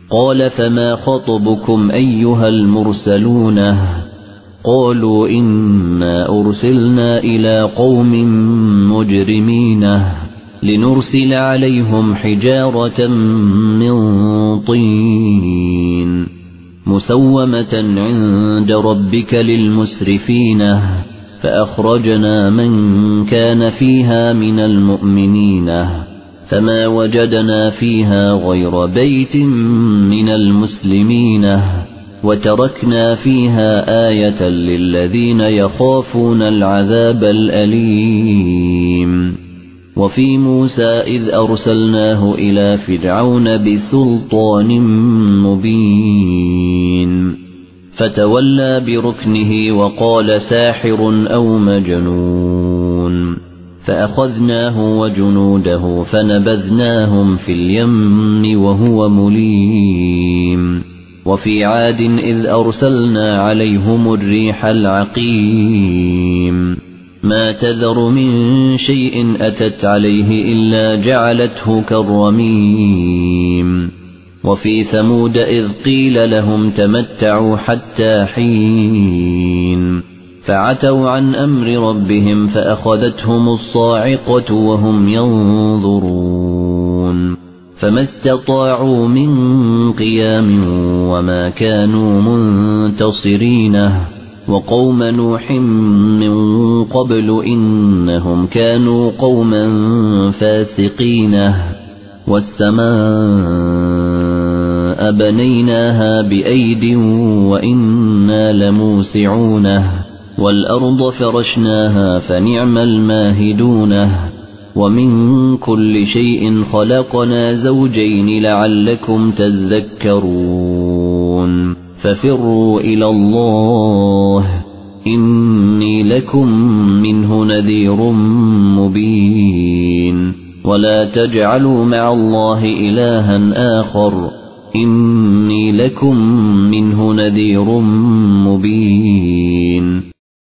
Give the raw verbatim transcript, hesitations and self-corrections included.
قال فما خطبكم أيها المرسلون قالوا إنا أرسلنا إلى قوم مجرمين لنرسل عليهم حجارة من طين مسومة عند ربك للمسرفين فأخرجنا من كان فيها من المؤمنين فما وجدنا فيها غير بيت من المسلمين وتركنا فيها آية للذين يخافون العذاب الأليم. وفي موسى إذ أرسلناه إلى فرعون بسلطان مبين فتولى بركنه وقال ساحر أو مجنون فأخذناه وجنوده فنبذناهم في اليم وهو مليم. وفي عاد إذ أرسلنا عليهم الريح العقيم ما تذر من شيء أتت عليه إلا جعلته كالرميم. وفي ثمود إذ قيل لهم تمتعوا حتى حين فعتوا عن أمر ربهم فأخذتهم الصاعقة وهم ينظرون فما استطاعوا من قيام وما كانوا منتصرين. وقوم نوح من قبل إنهم كانوا قوما فاسقين. والسماء بنيناها بأيد وإنا لموسعون والأرض فرشناها فنعم الماهدون. ومن كل شيء خلقنا زوجين لعلكم تذكرون ففروا إلى الله إني لكم منه نذير مبين. ولا تجعلوا مع الله إلها آخر إني لكم منه نذير مبين.